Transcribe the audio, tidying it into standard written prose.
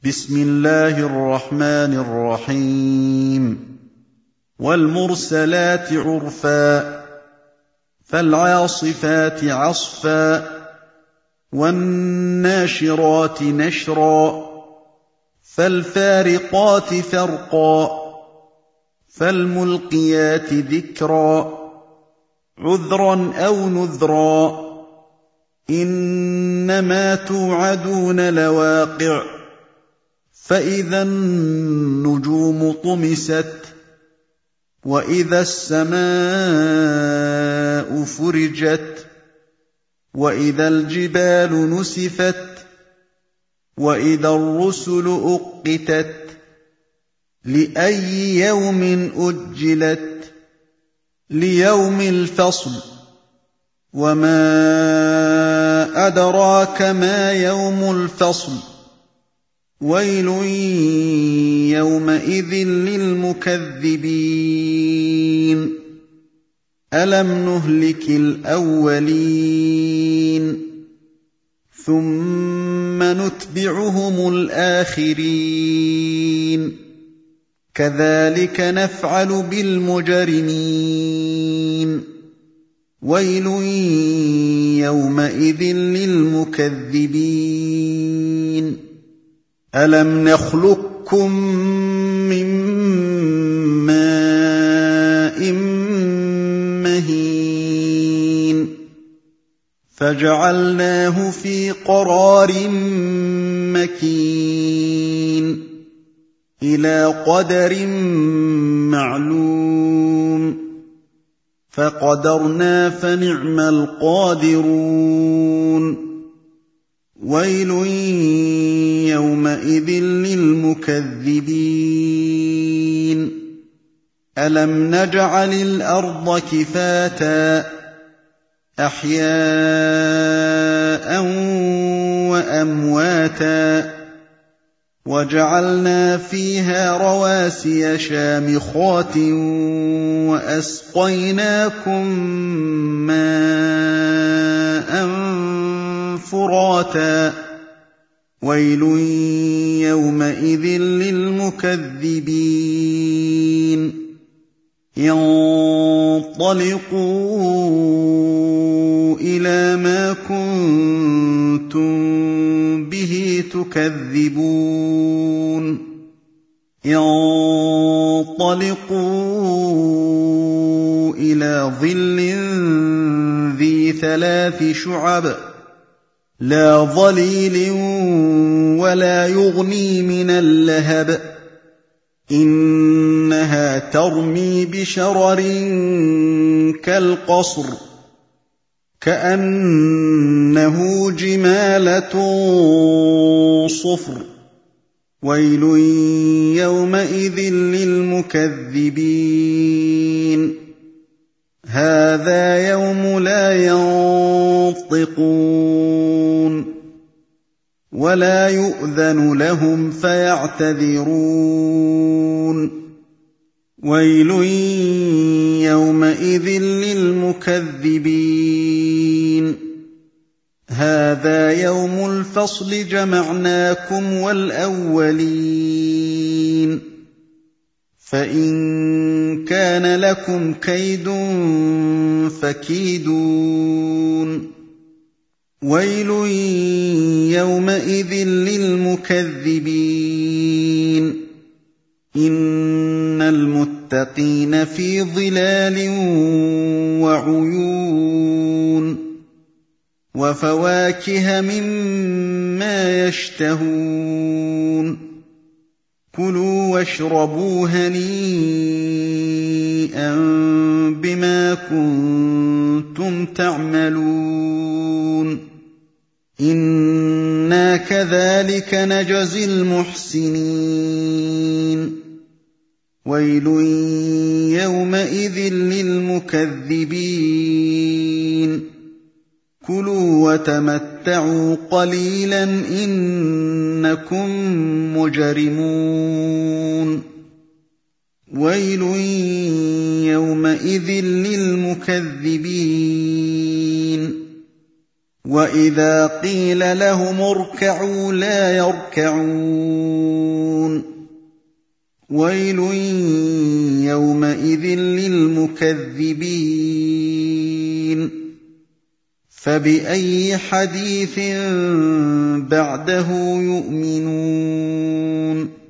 بسم الله الرحمن الرحيم والمرسلات عرفا فالعاصفات عصفا والناشرات نشرا فالفارقات فرقا فالملقيات ذكرا عذرا أو نذرا إنما توعدون لواقع فإذا النجوم طمست وإذا السماء فرجت وإذا الجبال نسفت وإذا الرسل أقتت لأي يوم أجلت ليوم الفصل وما أدراك ما يوم الفصل ويل يومئذ للمكذبين ألم نهلك الأولين ثم نتبعهم الآخرين كذلك نفعل بالمجرمين ويل يومئذ للمكذبين ألم نخلقكم من ماء مهين فجعلناه في قرار مكين إلى قدر معلوم فقدرنا فنعم القادرون ويل يومئذ للمكذبين ألم نجعل الأرض كفاتا أحياء وأمواتا وجعلنا فيها رواسي شامخات وأسقيناكم ماء فراتا ويل يومئذ للمكذبين انطلقوا إلى ما كنتم به تكذبون انطلقوا إلى ظل ذي 3 شعب لا ظليل ولا يغني من اللهب إنها ترمي بشرر كالقصر كأنه جمالة صفر ويل يومئذ للمكذبين هذا يوم لا ينطقون ولا يؤذن لهم فيعتذرون ويل يومئذ للمكذبين هذا يوم الفصل جمعناكم والأولين فإن كان لكم كيد فكيدون ويل يومئذ للمكذبين إن المتقين في ظلال وعيون وفواكه مما يشتهون كلوا واشربوا هنيئا بما كنتم تعملون إنا كذلك نجزي المحسنين ويل يومئذ للمكذبين كلوا وتمتعوا قليلا إنكم مجرمون ويل يومئذ للمكذبين وَإِذَا قِيلَ لَهُمُ ارْكَعُوا لَا يَرْكَعُونَ وَيْلٌ يَوْمَئِذٍ لِّلْمُكَذِّبِينَ فَبِأَيِّ حَدِيثٍ بَعْدَهُ يُؤْمِنُونَ